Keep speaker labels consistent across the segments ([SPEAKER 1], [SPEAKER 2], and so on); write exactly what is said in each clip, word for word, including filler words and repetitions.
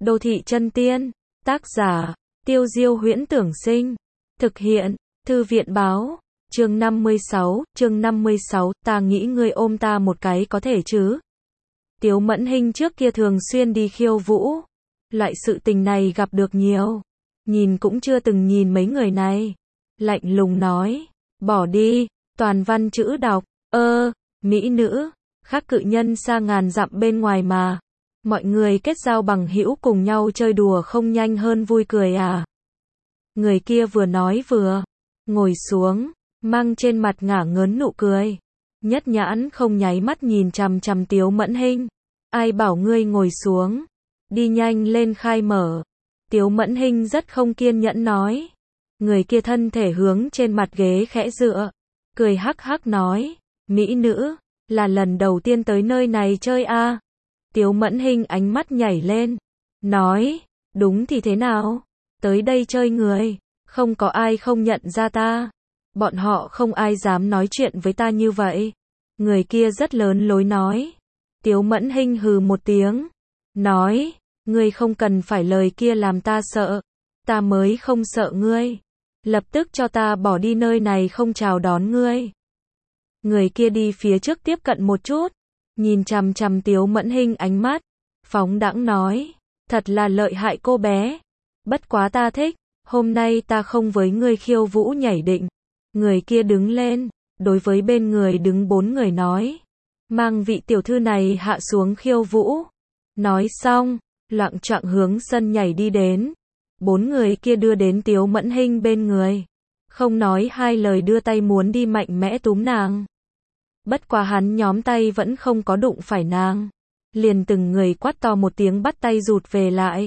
[SPEAKER 1] Đô thị chân tiên, tác giả, Tiêu Diêu Huyễn Tưởng Sinh, thực hiện, Thư viện Báo, chương năm mươi sáu, chương năm mươi sáu, ta nghĩ ngươi ôm ta một cái có thể chứ. Tiếu Mẫn Hinh trước kia thường xuyên đi khiêu vũ, loại sự tình này gặp được nhiều, nhìn cũng chưa từng nhìn mấy người này. Lạnh lùng nói, bỏ đi, toàn văn chữ đọc, ơ, mỹ nữ, khác cự nhân xa ngàn dặm bên ngoài mà. Mọi người kết giao bằng hữu cùng nhau chơi đùa không nhanh hơn vui cười à. Người kia vừa nói vừa ngồi xuống, mang trên mặt ngả ngớn nụ cười. Nhất nhãn không nháy mắt nhìn chằm chằm Tiếu Mẫn Hinh. Ai bảo ngươi ngồi xuống, đi nhanh lên khai mở. Tiếu Mẫn Hinh rất không kiên nhẫn nói. Người kia thân thể hướng trên mặt ghế khẽ dựa, cười hắc hắc nói, mỹ nữ, là lần đầu tiên tới nơi này chơi à. Tiếu Mẫn Hinh ánh mắt nhảy lên, nói, đúng thì thế nào, tới đây chơi người, không có ai không nhận ra ta, bọn họ không ai dám nói chuyện với ta như vậy. Người kia rất lớn lối nói. Tiếu Mẫn Hinh hừ một tiếng, nói, ngươi không cần phải lời kia làm ta sợ, ta mới không sợ ngươi, lập tức cho ta bỏ đi nơi này không chào đón ngươi. Người kia đi phía trước tiếp cận một chút, nhìn chằm chằm Tiếu Mẫn Hinh ánh mắt, phóng đãng nói, thật là lợi hại cô bé, bất quá ta thích, hôm nay ta không với ngươi khiêu vũ nhảy định. Người kia đứng lên, đối với bên người đứng bốn người nói, mang vị tiểu thư này hạ xuống khiêu vũ. Nói xong, loạng choạng hướng sân nhảy đi đến. Bốn người kia đưa đến Tiếu Mẫn Hinh bên người, không nói hai lời đưa tay muốn đi mạnh mẽ túm nàng. Bất quá hắn nhóm tay vẫn không có đụng phải nàng, liền từng người quát to một tiếng bắt tay rụt về lại.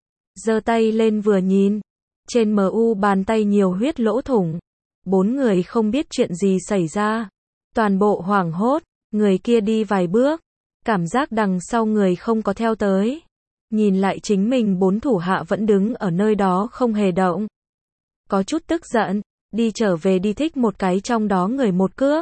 [SPEAKER 1] Giơ tay lên vừa nhìn, trên mu bàn tay nhiều huyết lỗ thủng. Bốn người không biết chuyện gì xảy ra, toàn bộ hoảng hốt. Người kia đi vài bước, cảm giác đằng sau người không có theo tới, nhìn lại chính mình bốn thủ hạ vẫn đứng ở nơi đó không hề động, có chút tức giận, đi trở về đi thích một cái trong đó người một cước,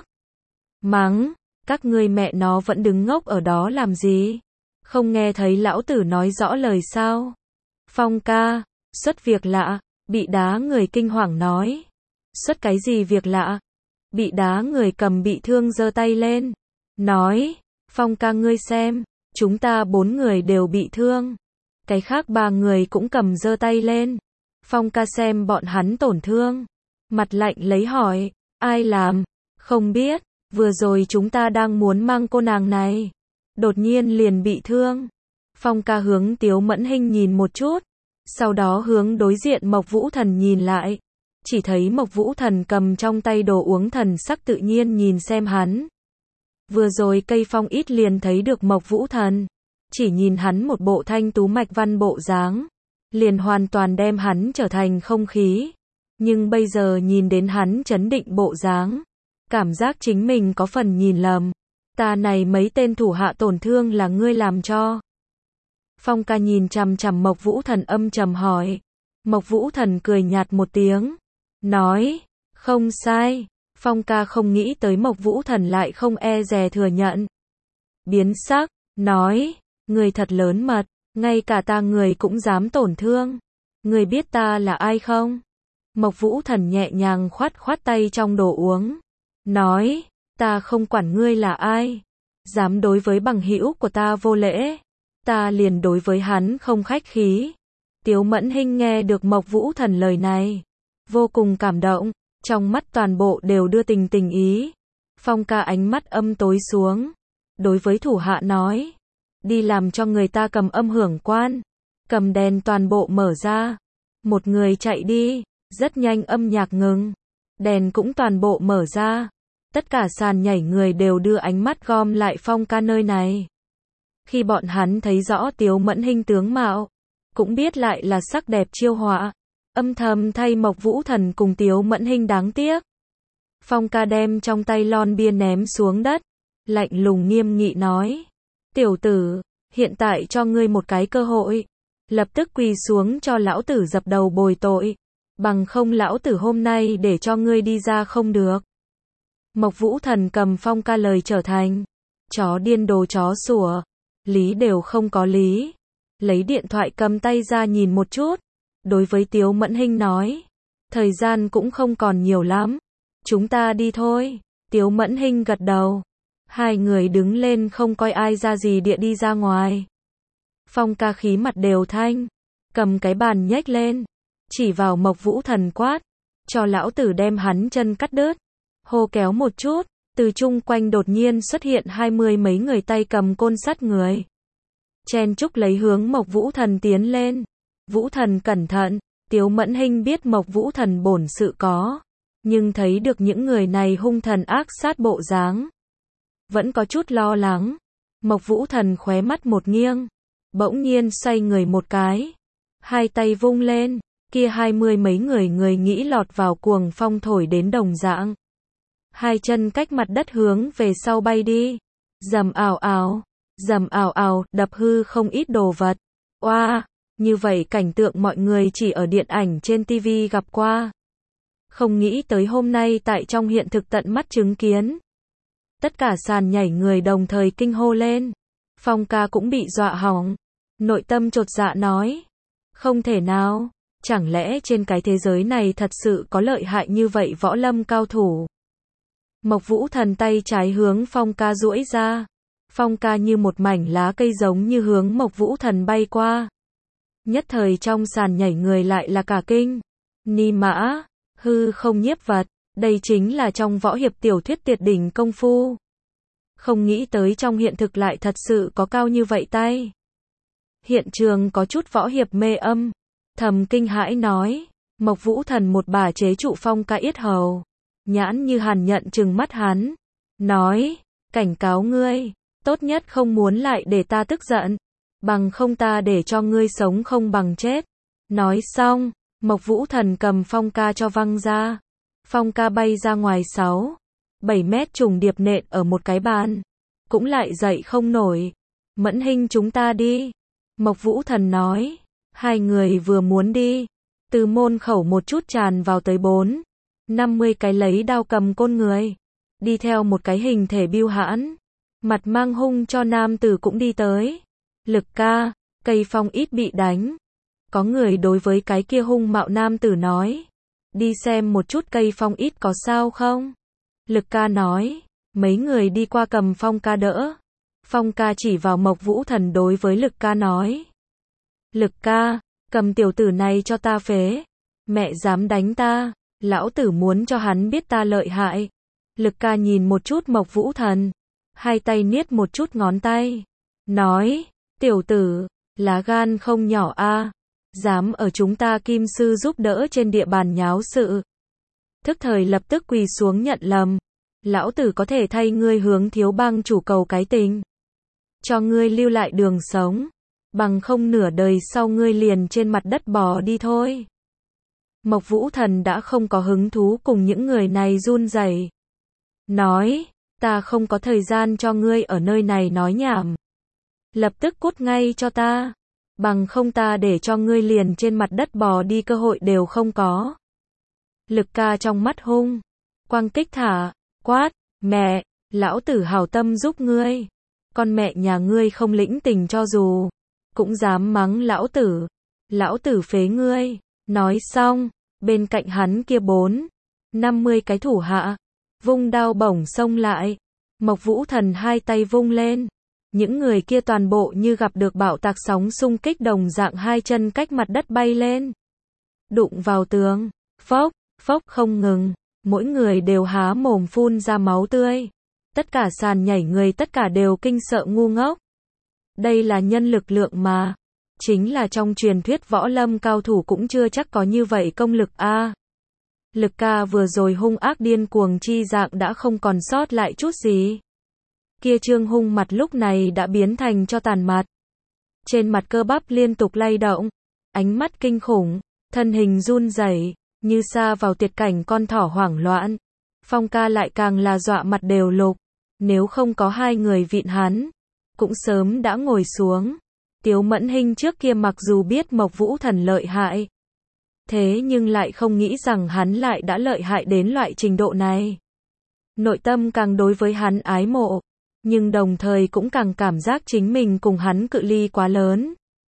[SPEAKER 1] mắng, các ngươi mẹ nó vẫn đứng ngốc ở đó làm gì, không nghe thấy lão tử nói rõ lời sao. Phong ca, xuất việc lạ. Bị đá người kinh hoàng nói, xuất cái gì việc lạ. Bị đá người cầm bị thương giơ tay lên, nói, Phong ca ngươi xem, chúng ta bốn người đều bị thương. Cái khác ba người cũng cầm giơ tay lên. Phong ca xem bọn hắn tổn thương, mặt lạnh lấy hỏi, ai làm? Không biết, vừa rồi chúng ta đang muốn mang cô nàng này, đột nhiên liền bị thương. Phong ca hướng Tiếu Mẫn Hinh nhìn một chút, sau đó hướng đối diện Mộc Vũ Thần nhìn lại, chỉ thấy Mộc Vũ Thần cầm trong tay đồ uống thần sắc tự nhiên nhìn xem hắn. Vừa rồi cây phong ít liền thấy được Mộc Vũ Thần, chỉ nhìn hắn một bộ thanh tú mạch văn bộ dáng, liền hoàn toàn đem hắn trở thành không khí. Nhưng bây giờ nhìn đến hắn trấn định bộ dáng, cảm giác chính mình có phần nhìn lầm. Ta này mấy tên thủ hạ tổn thương là ngươi làm cho? Phong ca nhìn chằm chằm Mộc Vũ Thần âm trầm hỏi. Mộc Vũ Thần cười nhạt một tiếng, nói, không sai. Phong ca không nghĩ tới Mộc Vũ Thần lại không e dè thừa nhận. Biến sắc, nói, người thật lớn mật, ngay cả ta người cũng dám tổn thương. Người biết ta là ai không? Mộc Vũ Thần nhẹ nhàng khoát khoát tay trong đồ uống, nói, ta không quản ngươi là ai, dám đối với bằng hữu của ta vô lễ, ta liền đối với hắn không khách khí. Tiếu Mẫn Hinh nghe được Mộc Vũ Thần lời này, vô cùng cảm động, trong mắt toàn bộ đều đưa tình tình ý. Phong ca ánh mắt âm tối xuống, đối với thủ hạ nói, đi làm cho người ta cầm âm hưởng quan, cầm đèn toàn bộ mở ra. Một người chạy đi, rất nhanh âm nhạc ngừng, đèn cũng toàn bộ mở ra. Tất cả sàn nhảy người đều đưa ánh mắt gom lại Phong ca nơi này. Khi bọn hắn thấy rõ Tiếu Mẫn Hinh tướng mạo, cũng biết lại là sắc đẹp chiêu họa, âm thầm thay Mộc Vũ Thần cùng Tiếu Mẫn Hinh đáng tiếc. Phong ca đem trong tay lon bia ném xuống đất, lạnh lùng nghiêm nghị nói, tiểu tử, hiện tại cho ngươi một cái cơ hội, lập tức quỳ xuống cho lão tử dập đầu bồi tội, bằng không lão tử hôm nay để cho ngươi đi ra không được. Mộc Vũ Thần cầm Phong ca lời trở thành, chó điên đồ chó sủa, lý đều không có lý. lấy điện thoại cầm tay ra nhìn một chút, đối với Tiếu Mẫn Hinh nói, thời gian cũng không còn nhiều lắm, chúng ta đi thôi. Tiếu Mẫn Hinh gật đầu, hai người đứng lên không coi ai ra gì địa đi ra ngoài. Phong ca khí mặt đều thanh, cầm cái bàn nhếch lên, chỉ vào Mộc Vũ Thần quát, cho lão tử đem hắn chân cắt đứt. Hô kéo một chút, từ chung quanh đột nhiên xuất hiện hai mươi mấy người tay cầm côn sắt người. Chen chúc lấy hướng Mộc Vũ Thần tiến lên. Vũ Thần cẩn thận, Tiếu Mẫn Hinh biết Mộc Vũ Thần bổn sự có, nhưng thấy được những người này hung thần ác sát bộ dáng, vẫn có chút lo lắng. Mộc Vũ Thần khóe mắt một nghiêng, bỗng nhiên xoay người một cái, hai tay vung lên, kia hai mươi mấy người người nghĩ lọt vào cuồng phong thổi đến đồng dạng. Hai chân cách mặt đất hướng về sau bay đi, rầm ào ào, rầm ào ào, đập hư không ít đồ vật. Oa, wow, như vậy cảnh tượng mọi người chỉ ở điện ảnh trên ti vi gặp qua. Không nghĩ tới hôm nay tại trong hiện thực tận mắt chứng kiến. Tất cả sàn nhảy người đồng thời kinh hô lên. Phong ca cũng bị dọa hỏng. Nội tâm chột dạ nói. Không thể nào, chẳng lẽ trên cái thế giới này thật sự có lợi hại như vậy võ lâm cao thủ. Mộc Vũ Thần tay trái hướng Phong ca duỗi ra. Phong ca như một mảnh lá cây giống như hướng Mộc Vũ Thần bay qua. Nhất thời trong sàn nhảy người lại là cả kinh. Ni mã, hư không nhiếp vật, đây chính là trong võ hiệp tiểu thuyết tuyệt đỉnh công phu. Không nghĩ tới trong hiện thực lại thật sự có cao như vậy tay. Hiện trường có chút võ hiệp mê âm, thầm kinh hãi nói, Mộc Vũ Thần một bà chế trụ Phong ca yết hầu, nhãn như hàn nhận trừng mắt hắn, nói, cảnh cáo ngươi, tốt nhất không muốn lại để ta tức giận, bằng không ta để cho ngươi sống không bằng chết. Nói xong, Mộc Vũ Thần cầm Phong ca cho văng ra. Phong ca bay ra ngoài sáu, bảy mét trùng điệp nện ở một cái bàn, cũng lại dậy không nổi. Mẫn Hinh chúng ta đi. Mộc Vũ Thần nói, hai người vừa muốn đi, từ môn khẩu một chút tràn vào tới bốn, năm mươi cái lấy đao cầm côn người, đi theo một cái hình thể biêu hãn, mặt mang hung cho nam tử cũng đi tới. Lực ca, cây phong ít bị đánh. Có người đối với cái kia hung mạo nam tử nói, đi xem một chút cây phong ít có sao không. Lực ca nói, mấy người đi qua cầm Phong ca đỡ. Phong ca chỉ vào Mộc Vũ Thần đối với Lực ca nói, Lực ca, cầm tiểu tử này cho ta phế. Mẹ dám đánh ta, lão tử muốn cho hắn biết ta lợi hại. Lực ca nhìn một chút Mộc Vũ Thần, hai tay niết một chút ngón tay, nói, tiểu tử, lá gan không nhỏ a, dám ở chúng ta Kim sư giúp đỡ trên địa bàn nháo sự. Thức thời lập tức quỳ xuống nhận lầm, lão tử có thể thay ngươi hướng Thiếu Bang chủ cầu cái tình, cho ngươi lưu lại đường sống, bằng không nửa đời sau ngươi liền trên mặt đất bò đi thôi. Mộc Vũ Thần đã không có hứng thú cùng những người này run rẩy, nói, ta không có thời gian cho ngươi ở nơi này nói nhảm, lập tức cút ngay cho ta, bằng không ta để cho ngươi liền trên mặt đất bò đi cơ hội đều không có. Lực ca trong mắt hung, quang kích thả, quát, mẹ, lão tử hảo tâm giúp ngươi, con mẹ nhà ngươi không lĩnh tình cho dù, cũng dám mắng lão tử, lão tử phế ngươi. Nói xong, bên cạnh hắn kia bốn, năm mươi cái thủ hạ, vung đao bổng xông lại. Mộc Vũ Thần hai tay vung lên, những người kia toàn bộ như gặp được bạo tạc sóng xung kích đồng dạng hai chân cách mặt đất bay lên, đụng vào tường, phốc, phốc không ngừng, mỗi người đều há mồm phun ra máu tươi. Tất cả sàn nhảy người tất cả đều kinh sợ ngu ngốc. Đây là nhân lực lượng mà, chính là trong truyền thuyết võ lâm cao thủ cũng chưa chắc có như vậy công lực a. À, Lực ca vừa rồi hung ác điên cuồng chi dạng đã không còn sót lại chút gì. Kia trương hung mặt lúc này đã biến thành cho tàn mặt. Trên mặt cơ bắp liên tục lay động, ánh mắt kinh khủng, thân hình run rẩy, như sa vào tuyệt cảnh con thỏ hoảng loạn. Phong ca lại càng là dọa mặt đều lục, nếu không có hai người vịn hắn, cũng sớm đã ngồi xuống. Tiếu Mẫn Hinh trước kia mặc dù biết Mộc Vũ Thần lợi hại, thế nhưng lại không nghĩ rằng hắn lại đã lợi hại đến loại trình độ này. Nội tâm càng đối với hắn ái mộ, nhưng đồng thời cũng càng cảm giác chính mình cùng hắn cự ly quá lớn.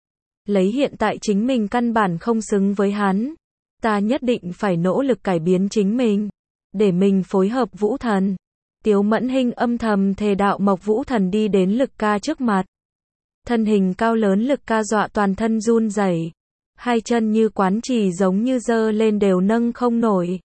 [SPEAKER 1] lấy hiện tại chính mình căn bản không xứng với hắn. Ta nhất định phải nỗ lực cải biến chính mình, để mình phối hợp Vũ Thần. Tiếu Mẫn Hinh âm thầm thề đạo Mộc Vũ Thần đi đến Lực Ca trước mặt. Thân hình cao lớn Lực Ca dọa toàn thân run rẩy, hai chân như quán trì giống như giơ lên đều nâng không nổi.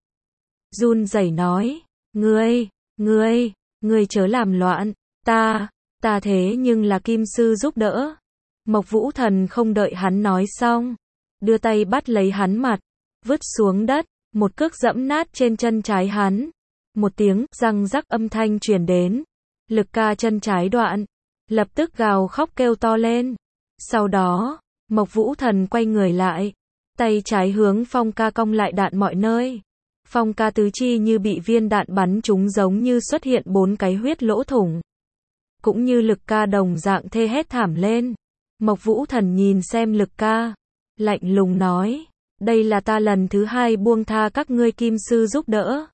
[SPEAKER 1] Run rẩy nói, ngươi, ngươi, ngươi chớ làm loạn, ta, ta thế nhưng là kim sư giúp đỡ. Mộc Vũ Thần không đợi hắn nói xong, đưa tay bắt lấy hắn mặt, vứt xuống đất, một cước dẫm nát trên chân trái hắn. Một tiếng răng rắc âm thanh truyền đến, Lực Ca chân trái đoạn, lập tức gào khóc kêu to lên. Sau đó, Mộc Vũ Thần quay người lại, tay trái hướng Phong Ca cong lại đạn mọi nơi. Phong Ca tứ chi như bị viên đạn bắn trúng giống như xuất hiện bốn cái huyết lỗ thủng. Cũng như Lực Ca đồng dạng thê hét thảm lên. Mộc Vũ Thần nhìn xem Lực Ca, lạnh lùng nói, đây là ta lần thứ hai buông tha các ngươi kim sư giúp đỡ.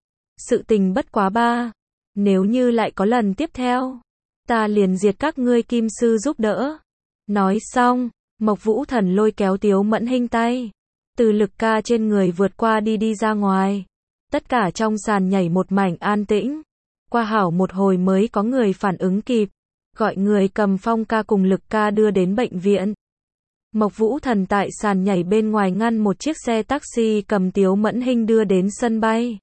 [SPEAKER 1] Sự tình bất quá ba, nếu như lại có lần tiếp theo, ta liền diệt các ngươi kim sư giúp đỡ. Nói xong, Mộc Vũ Thần lôi kéo Tiếu Mẫn Hinh tay, từ Lực Ca trên người vượt qua đi đi ra ngoài. Tất cả trong sàn nhảy một mảnh an tĩnh. Qua hảo một hồi mới có người phản ứng kịp, gọi người cầm Phong Ca cùng Lực Ca đưa đến bệnh viện. Mộc Vũ Thần tại sàn nhảy bên ngoài ngăn một chiếc xe taxi cầm Tiếu Mẫn Hinh đưa đến sân bay.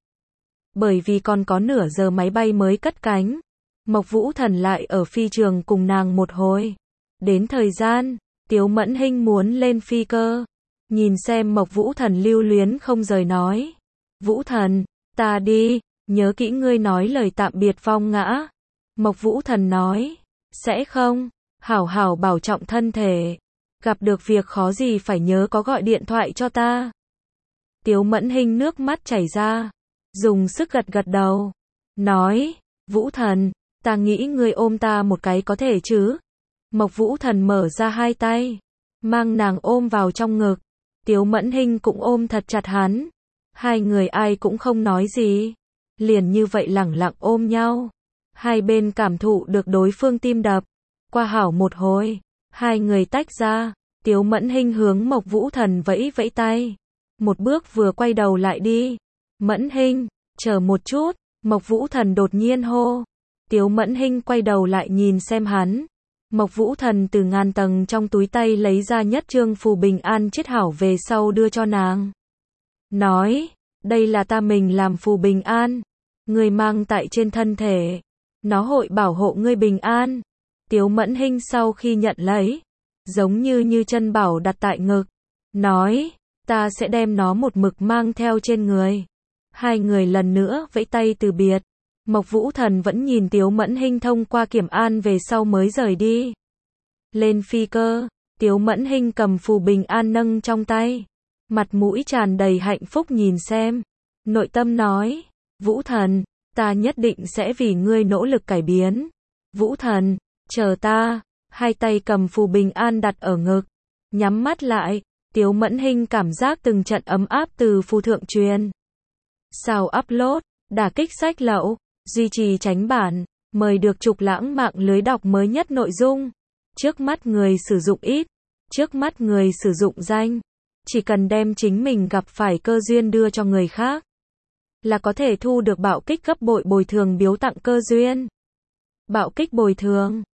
[SPEAKER 1] Bởi vì còn có nửa giờ máy bay mới cất cánh, Mộc Vũ Thần lại ở phi trường cùng nàng một hồi. Đến thời gian, Tiếu Mẫn Hinh muốn lên phi cơ, nhìn xem Mộc Vũ Thần lưu luyến không rời nói, Vũ Thần, ta đi, nhớ kỹ ngươi nói lời tạm biệt Phong Ngã. Mộc Vũ Thần nói, sẽ không, hảo hảo bảo trọng thân thể, gặp được việc khó gì phải nhớ có gọi điện thoại cho ta. Tiếu Mẫn Hinh nước mắt chảy ra, dùng sức gật gật đầu, nói, Vũ Thần, ta nghĩ ngươi ôm ta một cái có thể chứ. Mộc Vũ Thần mở ra hai tay, mang nàng ôm vào trong ngực. Tiếu Mẫn Hinh cũng ôm thật chặt hắn. Hai người ai cũng không nói gì, liền như vậy lẳng lặng ôm nhau. Hai bên cảm thụ được đối phương tim đập. Qua hảo một hồi, hai người tách ra. Tiếu Mẫn Hinh hướng Mộc Vũ Thần vẫy vẫy tay, một bước vừa quay đầu lại đi. Mẫn Hinh, chờ một chút. Mộc Vũ Thần đột nhiên hô. Tiếu Mẫn Hinh quay đầu lại nhìn xem hắn. Mộc Vũ Thần từ ngàn tầng trong túi tay lấy ra nhất trương phù bình an chiết hảo về sau đưa cho nàng. Nói, đây là ta mình làm phù bình an, ngươi mang tại trên thân thể, nó hội bảo hộ ngươi bình an. Tiếu Mẫn Hinh sau khi nhận lấy, giống như như chân bảo đặt tại ngực, nói, ta sẽ đem nó một mực mang theo trên người. Hai người lần nữa vẫy tay từ biệt. Mộc Vũ Thần vẫn nhìn Tiếu Mẫn Hinh thông qua kiểm an về sau mới rời đi. Lên phi cơ, Tiếu Mẫn Hinh cầm phù bình an nâng trong tay, mặt mũi tràn đầy hạnh phúc nhìn xem, nội tâm nói, Vũ Thần, ta nhất định sẽ vì ngươi nỗ lực cải biến. Vũ Thần, chờ ta. Hai tay cầm phù bình an đặt ở ngực, nhắm mắt lại. Tiếu Mẫn Hinh cảm giác từng trận ấm áp từ phù thượng truyền. Sao upload, đả kích sách lậu, duy trì tránh bản, mời được trục lãng mạng lưới đọc mới nhất nội dung. Trước mắt người sử dụng ít, trước mắt người sử dụng danh, chỉ cần đem chính mình gặp phải cơ duyên đưa cho người khác, là có thể thu được bạo kích gấp bội bồi thường biếu tặng cơ duyên. Bạo kích bồi thường